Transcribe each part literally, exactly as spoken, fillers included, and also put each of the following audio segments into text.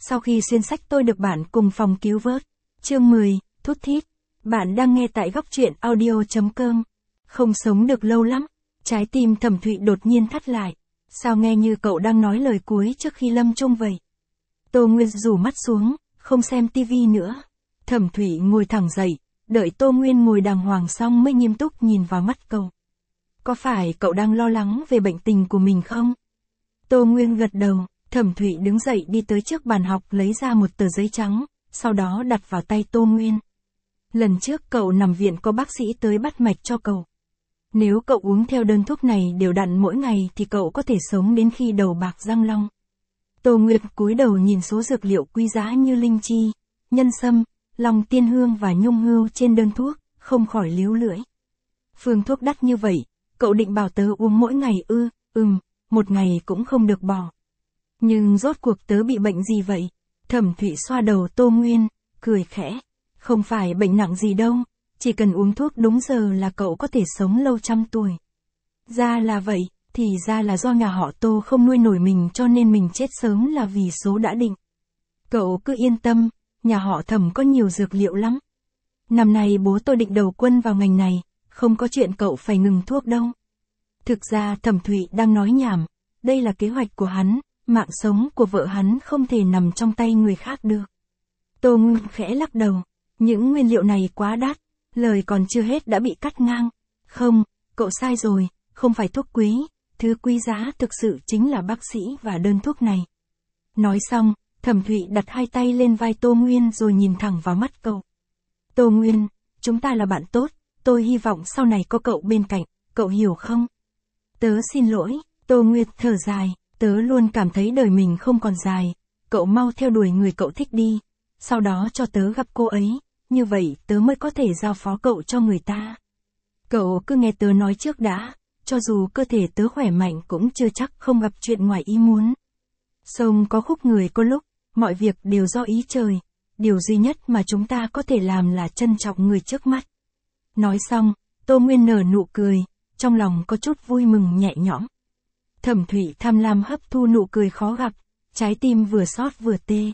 Sau khi xuyên sách tôi được bạn cùng phòng cứu vớt. Chương mười, thút thít. Bạn đang nghe tại góc truyện audio.com. Không sống được lâu lắm. Trái tim Thẩm Thụy đột nhiên thắt lại. Sao nghe như cậu đang nói lời cuối trước khi lâm chung vậy? Tô Nguyên rủ mắt xuống, không xem tivi nữa. Thẩm Thụy ngồi thẳng dậy, đợi Tô Nguyên ngồi đàng hoàng xong mới nghiêm túc nhìn vào mắt cậu. Có phải cậu đang lo lắng về bệnh tình của mình không? Tô Nguyên gật đầu. Thẩm Thụy đứng dậy đi tới trước bàn học lấy ra một tờ giấy trắng, sau đó đặt vào tay Tô Nguyên. Lần trước cậu nằm viện có bác sĩ tới bắt mạch cho cậu. Nếu cậu uống theo đơn thuốc này đều đặn mỗi ngày thì cậu có thể sống đến khi đầu bạc răng long. Tô Nguyên cúi đầu nhìn số dược liệu quý giá như linh chi, nhân sâm, long tiên hương và nhung hưu trên đơn thuốc, không khỏi líu lưỡi. Phương thuốc đắt như vậy, cậu định bảo tớ uống mỗi ngày ư? Ừm, một ngày cũng không được bỏ. Nhưng rốt cuộc tớ bị bệnh gì vậy? Thẩm Thụy xoa đầu Tô Nguyên, cười khẽ. Không phải bệnh nặng gì đâu, chỉ cần uống thuốc đúng giờ là cậu có thể sống lâu trăm tuổi. Ra là vậy, thì ra là do nhà họ Tô không nuôi nổi mình cho nên mình chết sớm là vì số đã định. Cậu cứ yên tâm, nhà họ Thẩm có nhiều dược liệu lắm. Năm nay bố tôi định đầu quân vào ngành này, không có chuyện cậu phải ngừng thuốc đâu. Thực ra Thẩm Thụy đang nói nhảm, đây là kế hoạch của hắn. Mạng sống của vợ hắn không thể nằm trong tay người khác được. Tô Nguyên khẽ lắc đầu. Những nguyên liệu này quá đắt. Lời còn chưa hết đã bị cắt ngang. Không, cậu sai rồi, không phải thuốc quý. Thứ quý giá thực sự chính là bác sĩ và đơn thuốc này. Nói xong, Thẩm Thụy đặt hai tay lên vai Tô Nguyên rồi nhìn thẳng vào mắt cậu. Tô Nguyên, chúng ta là bạn tốt. Tôi hy vọng sau này có cậu bên cạnh, cậu hiểu không? Tớ xin lỗi. Tô Nguyên thở dài. Tớ luôn cảm thấy đời mình không còn dài, cậu mau theo đuổi người cậu thích đi, sau đó cho tớ gặp cô ấy, như vậy tớ mới có thể giao phó cậu cho người ta. Cậu cứ nghe tớ nói trước đã, cho dù cơ thể tớ khỏe mạnh cũng chưa chắc không gặp chuyện ngoài ý muốn. Sông có khúc người có lúc, mọi việc đều do ý trời, điều duy nhất mà chúng ta có thể làm là trân trọng người trước mắt. Nói xong, Tô Nguyên nở nụ cười, trong lòng có chút vui mừng nhẹ nhõm. Thẩm Thụy tham lam hấp thu nụ cười khó gặp, trái tim vừa xót vừa tê.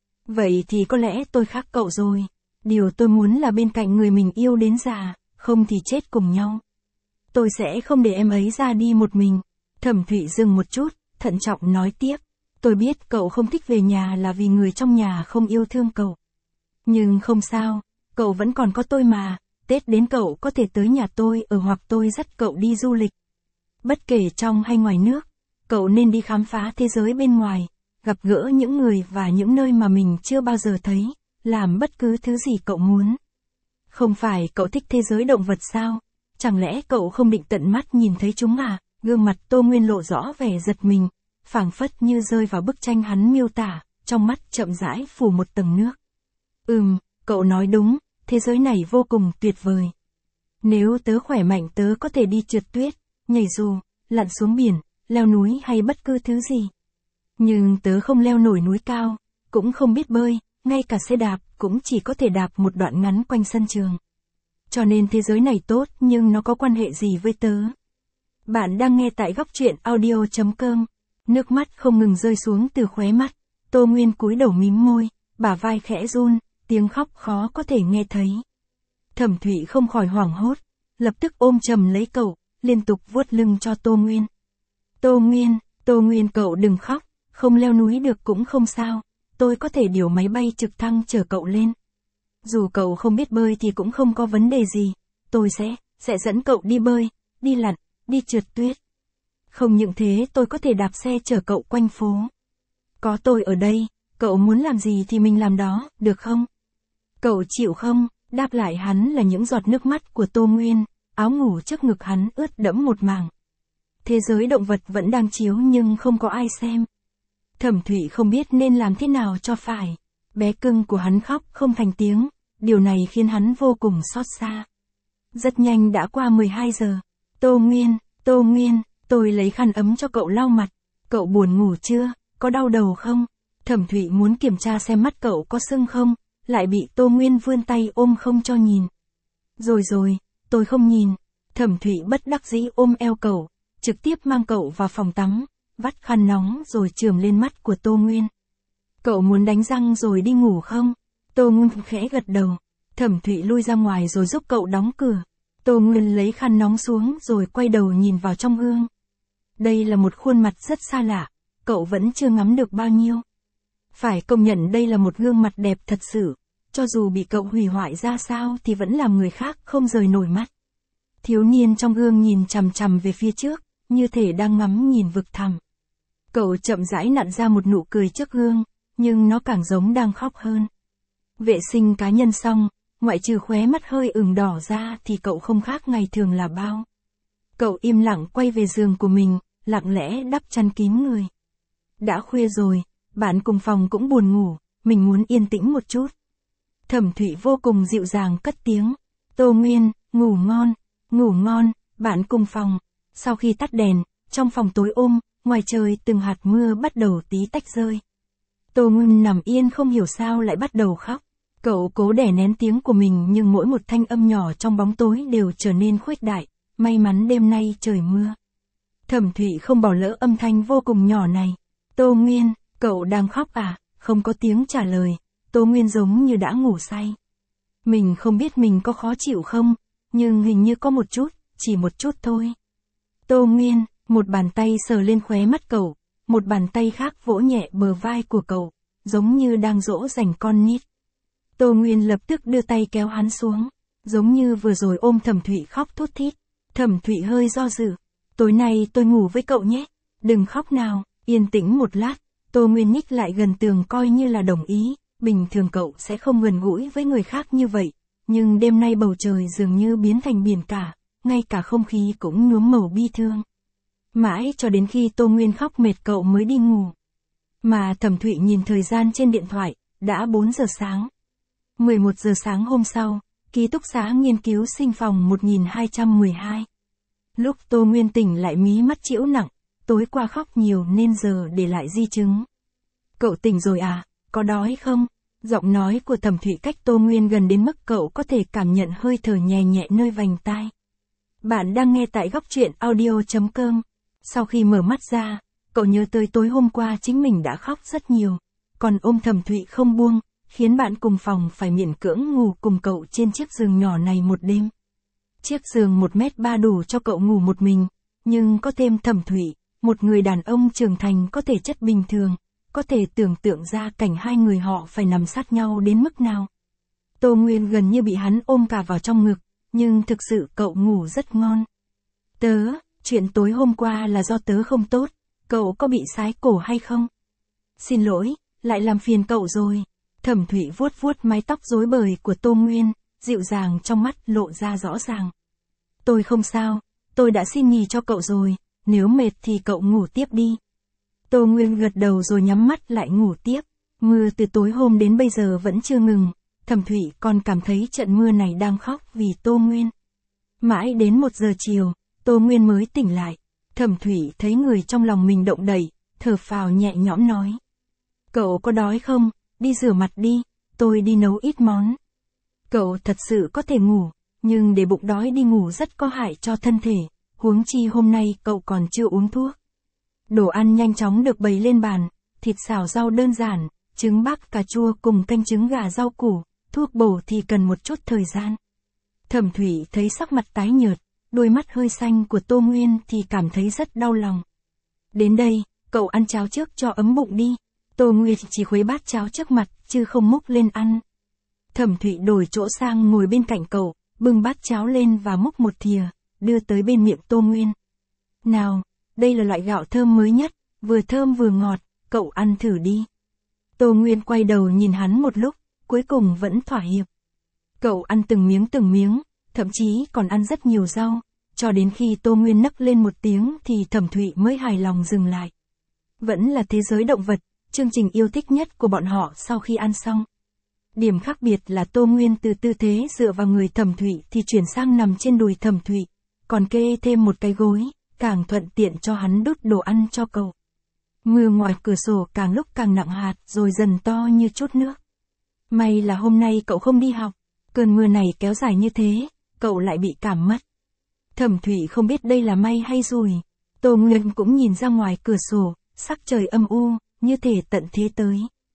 Vậy thì có lẽ tôi khác cậu rồi. Điều tôi muốn là bên cạnh người mình yêu đến già, không thì chết cùng nhau. Tôi sẽ không để em ấy ra đi một mình. Thẩm Thụy dừng một chút, thận trọng nói tiếp. Tôi biết cậu không thích về nhà là vì người trong nhà không yêu thương cậu. Nhưng không sao, cậu vẫn còn có tôi mà, Tết đến cậu có thể tới nhà tôi ở hoặc tôi dắt cậu đi du lịch. Bất kể trong hay ngoài nước, cậu nên đi khám phá thế giới bên ngoài, gặp gỡ những người và những nơi mà mình chưa bao giờ thấy, làm bất cứ thứ gì cậu muốn. Không phải cậu thích thế giới động vật sao? Chẳng lẽ cậu không định tận mắt nhìn thấy chúng à? Gương mặt Tô Nguyên lộ rõ vẻ giật mình, phảng phất như rơi vào bức tranh hắn miêu tả, trong mắt chậm rãi phủ một tầng nước. Ừm, cậu nói đúng, thế giới này vô cùng tuyệt vời. Nếu tớ khỏe mạnh tớ có thể đi trượt tuyết, nhảy dù, lặn xuống biển, leo núi hay bất cứ thứ gì. Nhưng tớ không leo nổi núi cao, cũng không biết bơi, ngay cả xe đạp cũng chỉ có thể đạp một đoạn ngắn quanh sân trường. Cho nên thế giới này tốt nhưng nó có quan hệ gì với tớ? Bạn đang nghe tại góc truyện audio.com. Nước mắt không ngừng rơi xuống từ khóe mắt. Tô Nguyên cúi đầu mím môi, bả vai khẽ run, tiếng khóc khó có thể nghe thấy. Thẩm Thụy không khỏi hoảng hốt, lập tức ôm chầm lấy cậu, liên tục vuốt lưng cho Tô Nguyên. Tô Nguyên, Tô Nguyên cậu đừng khóc, không leo núi được cũng không sao, tôi có thể điều máy bay trực thăng chở cậu lên. Dù cậu không biết bơi thì cũng không có vấn đề gì, tôi sẽ, sẽ dẫn cậu đi bơi, đi lặn, đi trượt tuyết. Không những thế tôi có thể đạp xe chở cậu quanh phố. Có tôi ở đây, cậu muốn làm gì thì mình làm đó, được không? Cậu chịu không? Đáp lại hắn là những giọt nước mắt của Tô Nguyên, áo ngủ trước ngực hắn ướt đẫm một mảng. Thế giới động vật vẫn đang chiếu nhưng không có ai xem. Thẩm Thụy không biết nên làm thế nào cho phải. Bé cưng của hắn khóc không thành tiếng, điều này khiến hắn vô cùng xót xa. Rất nhanh đã qua mười hai giờ. Tô Nguyên, Tô Nguyên, tôi lấy khăn ấm cho cậu lau mặt. Cậu buồn ngủ chưa? Có đau đầu không? Thẩm Thụy muốn kiểm tra xem mắt cậu có sưng không, lại bị Tô Nguyên vươn tay ôm không cho nhìn. Rồi rồi, tôi không nhìn. Thẩm Thụy bất đắc dĩ ôm eo cậu, trực tiếp mang cậu vào phòng tắm, vắt khăn nóng rồi chườm lên mắt của Tô Nguyên. Cậu muốn đánh răng rồi đi ngủ không? Tô Nguyên khẽ gật đầu. Thẩm Thụy lui ra ngoài rồi giúp cậu đóng cửa. Tô Nguyên lấy khăn nóng xuống rồi quay đầu nhìn vào trong gương. Đây là một khuôn mặt rất xa lạ, cậu vẫn chưa ngắm được bao nhiêu. Phải công nhận đây là một gương mặt đẹp thật sự, cho dù bị cậu hủy hoại ra sao thì vẫn làm người khác không rời nổi mắt. Thiếu niên trong gương nhìn chằm chằm về phía trước, như thể đang ngắm nhìn vực thẳm. Cậu chậm rãi nặn ra một nụ cười trước gương, nhưng nó càng giống đang khóc hơn. Vệ sinh cá nhân xong, ngoại trừ khóe mắt hơi ửng đỏ ra thì cậu không khác ngày thường là bao. Cậu im lặng quay về giường của mình, lặng lẽ đắp chăn kín người. Đã khuya rồi, bạn cùng phòng cũng buồn ngủ, mình muốn yên tĩnh một chút. Thẩm Thụy vô cùng dịu dàng cất tiếng. Tô Nguyên, ngủ ngon, ngủ ngon, bạn cùng phòng. Sau khi tắt đèn, trong phòng tối om, ngoài trời từng hạt mưa bắt đầu tí tách rơi. Tô Nguyên nằm yên không hiểu sao lại bắt đầu khóc. Cậu cố đè nén tiếng của mình nhưng mỗi một thanh âm nhỏ trong bóng tối đều trở nên khuếch đại. May mắn đêm nay trời mưa. Thẩm Thụy không bỏ lỡ âm thanh vô cùng nhỏ này. Tô Nguyên, cậu đang khóc à? Không có tiếng trả lời. Tô Nguyên giống như đã ngủ say. Mình không biết mình có khó chịu không, nhưng hình như có một chút, chỉ một chút thôi. Tô Nguyên, một bàn tay sờ lên khóe mắt cậu, một bàn tay khác vỗ nhẹ bờ vai của cậu, giống như đang dỗ dành con nít. Tô Nguyên lập tức đưa tay kéo hắn xuống, giống như vừa rồi ôm Thẩm Thụy khóc thút thít. Thẩm Thụy hơi do dự. Tối nay tôi ngủ với cậu nhé. Đừng khóc nào. Yên tĩnh một lát, Tô Nguyên nhích lại gần tường coi như là đồng ý. Bình thường cậu sẽ không gần gũi với người khác như vậy. Nhưng đêm nay bầu trời dường như biến thành biển cả. Ngay cả không khí cũng nhuốm màu bi thương. Mãi cho đến khi Tô Nguyên khóc mệt cậu mới đi ngủ. Mà Thẩm Thụy nhìn thời gian trên điện thoại, đã bốn giờ sáng. mười một giờ sáng hôm sau, ký túc xá nghiên cứu sinh phòng một nghìn hai trăm mười hai. Lúc Tô Nguyên tỉnh lại mí mắt trĩu nặng, tối qua khóc nhiều nên giờ để lại di chứng. Cậu tỉnh rồi à, có đói không? Giọng nói của Thẩm Thụy cách Tô Nguyên gần đến mức cậu có thể cảm nhận hơi thở nhẹ nhẹ nơi vành tai. Bạn đang nghe tại góc truyện audio chấm com. Sau khi mở mắt ra, cậu nhớ tới tối hôm qua chính mình đã khóc rất nhiều, còn ôm Thẩm Thụy không buông, khiến bạn cùng phòng phải miễn cưỡng ngủ cùng cậu trên chiếc giường nhỏ này một đêm. Chiếc giường một mét ba đủ cho cậu ngủ một mình, nhưng có thêm Thẩm Thụy, một người đàn ông trưởng thành có thể chất bình thường, có thể tưởng tượng ra cảnh hai người họ phải nằm sát nhau đến mức nào. Tô Nguyên gần như bị hắn ôm cả vào trong ngực, nhưng thực sự cậu ngủ rất ngon. Tớ, chuyện tối hôm qua là do tớ không tốt, cậu có bị sái cổ hay không? Xin lỗi, lại làm phiền cậu rồi. Thẩm Thụy vuốt vuốt mái tóc rối bời của Tô Nguyên, dịu dàng trong mắt lộ ra rõ ràng. Tôi không sao, tôi đã xin nghỉ cho cậu rồi, nếu mệt thì cậu ngủ tiếp đi. Tô Nguyên gật đầu rồi nhắm mắt lại ngủ tiếp. Mưa từ tối hôm đến bây giờ vẫn chưa ngừng, Thẩm Thụy còn cảm thấy trận mưa này đang khóc vì Tô Nguyên. Mãi đến một giờ chiều, Tô Nguyên mới tỉnh lại. Thẩm Thụy thấy người trong lòng mình động đậy, thở phào nhẹ nhõm nói. Cậu có đói không? Đi rửa mặt đi, tôi đi nấu ít món. Cậu thật sự có thể ngủ, nhưng để bụng đói đi ngủ rất có hại cho thân thể, huống chi hôm nay cậu còn chưa uống thuốc. Đồ ăn nhanh chóng được bày lên bàn, thịt xào rau đơn giản, trứng bắc cà chua cùng canh trứng gà rau củ, thuốc bổ thì cần một chút thời gian. Thẩm Thụy thấy sắc mặt tái nhợt, đôi mắt hơi xanh của Tô Nguyên thì cảm thấy rất đau lòng. Đến đây, cậu ăn cháo trước cho ấm bụng đi. Tô Nguyên chỉ khuấy bát cháo trước mặt, chứ không múc lên ăn. Thẩm Thụy đổi chỗ sang ngồi bên cạnh cậu, bưng bát cháo lên và múc một thìa, đưa tới bên miệng Tô Nguyên. Nào, đây là loại gạo thơm mới nhất, vừa thơm vừa ngọt, cậu ăn thử đi. Tô Nguyên quay đầu nhìn hắn một lúc, cuối cùng vẫn thỏa hiệp. Cậu ăn từng miếng từng miếng, thậm chí còn ăn rất nhiều rau, cho đến khi Tô Nguyên nấc lên một tiếng thì Thẩm Thụy mới hài lòng dừng lại. Vẫn là thế giới động vật, chương trình yêu thích nhất của bọn họ sau khi ăn xong. Điểm khác biệt là Tô Nguyên từ tư thế dựa vào người Thẩm Thụy thì chuyển sang nằm trên đùi Thẩm Thụy, còn kê thêm một cái gối, càng thuận tiện cho hắn đút đồ ăn cho cậu. Mưa ngoài cửa sổ càng lúc càng nặng hạt rồi dần to như chút nước. May là hôm nay cậu không đi học, cơn mưa này kéo dài như thế, cậu lại bị cảm mất. Thẩm Thụy không biết đây là may hay rủi. Tô Nguyên cũng nhìn ra ngoài cửa sổ, sắc trời âm u, như thể tận thế tới.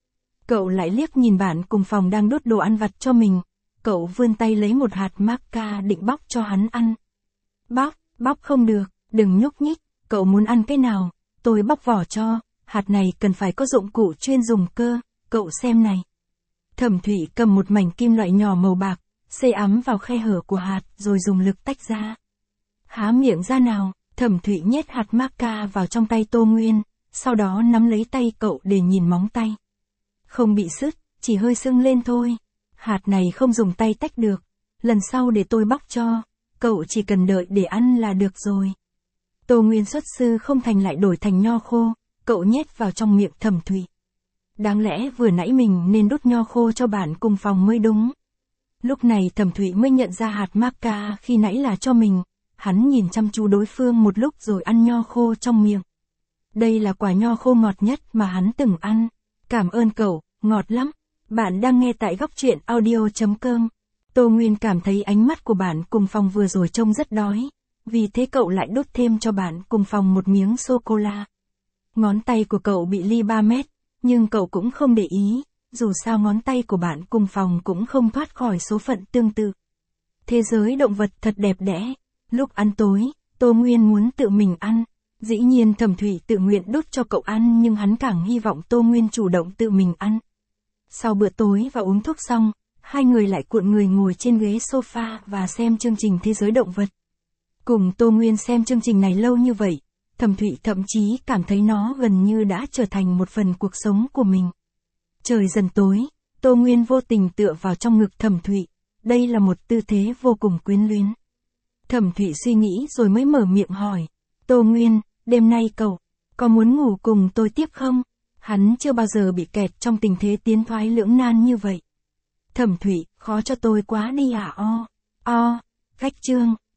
Cậu lại liếc nhìn bạn cùng phòng đang đút đồ ăn vặt cho mình. Cậu vươn tay lấy một hạt maca định bóc cho hắn ăn. Bóc, bóc không được, đừng nhúc nhích, cậu muốn ăn cái nào, tôi bóc vỏ cho, hạt này cần phải có dụng cụ chuyên dùng cơ, cậu xem này. Thẩm Thụy cầm một mảnh kim loại nhỏ màu bạc, xây ắm vào khe hở của hạt rồi dùng lực tách ra. Há miệng ra nào, Thẩm Thụy nhét hạt maca vào trong tay Tô Nguyên, sau đó nắm lấy tay cậu để nhìn móng tay. Không bị sứt, chỉ hơi sưng lên thôi. Hạt này không dùng tay tách được, lần sau để tôi bóc cho, cậu chỉ cần đợi để ăn là được rồi. Tô Nguyên xuất sư không thành lại đổi thành nho khô, cậu nhét vào trong miệng Thẩm Thụy. Đáng lẽ vừa nãy mình nên đút nho khô cho bạn cùng phòng mới đúng. Lúc này Thẩm Thụy mới nhận ra hạt maca khi nãy là cho mình, hắn nhìn chăm chú đối phương một lúc rồi ăn nho khô trong miệng. Đây là quả nho khô ngọt nhất mà hắn từng ăn. Cảm ơn cậu, ngọt lắm. Bạn đang nghe tại góc truyện audio chấm com. Tô Nguyên cảm thấy ánh mắt của bạn cùng phòng vừa rồi trông rất đói. Vì thế cậu lại đút thêm cho bạn cùng phòng một miếng sô-cô-la. Ngón tay của cậu bị ly ba mét, nhưng cậu cũng không để ý, dù sao ngón tay của bạn cùng phòng cũng không thoát khỏi số phận tương tự. Thế giới động vật thật đẹp đẽ. Lúc ăn tối, Tô Nguyên muốn tự mình ăn. Dĩ nhiên Thẩm Thụy tự nguyện đút cho cậu ăn nhưng hắn càng hy vọng Tô Nguyên chủ động tự mình ăn. Sau bữa tối và uống thuốc xong, hai người lại cuộn người ngồi trên ghế sofa và xem chương trình Thế giới động vật. Cùng Tô Nguyên xem chương trình này lâu như vậy, Thẩm Thụy thậm chí cảm thấy nó gần như đã trở thành một phần cuộc sống của mình. Trời dần tối, Tô Nguyên vô tình tựa vào trong ngực Thẩm Thụy. Đây là một tư thế vô cùng quyến luyến. Thẩm Thụy suy nghĩ rồi mới mở miệng hỏi. Tô Nguyên, đêm nay cậu, có muốn ngủ cùng tôi tiếp không? Hắn chưa bao giờ bị kẹt trong tình thế tiến thoái lưỡng nan như vậy. Thẩm Thụy, khó cho tôi quá đi à o. O, khách trương.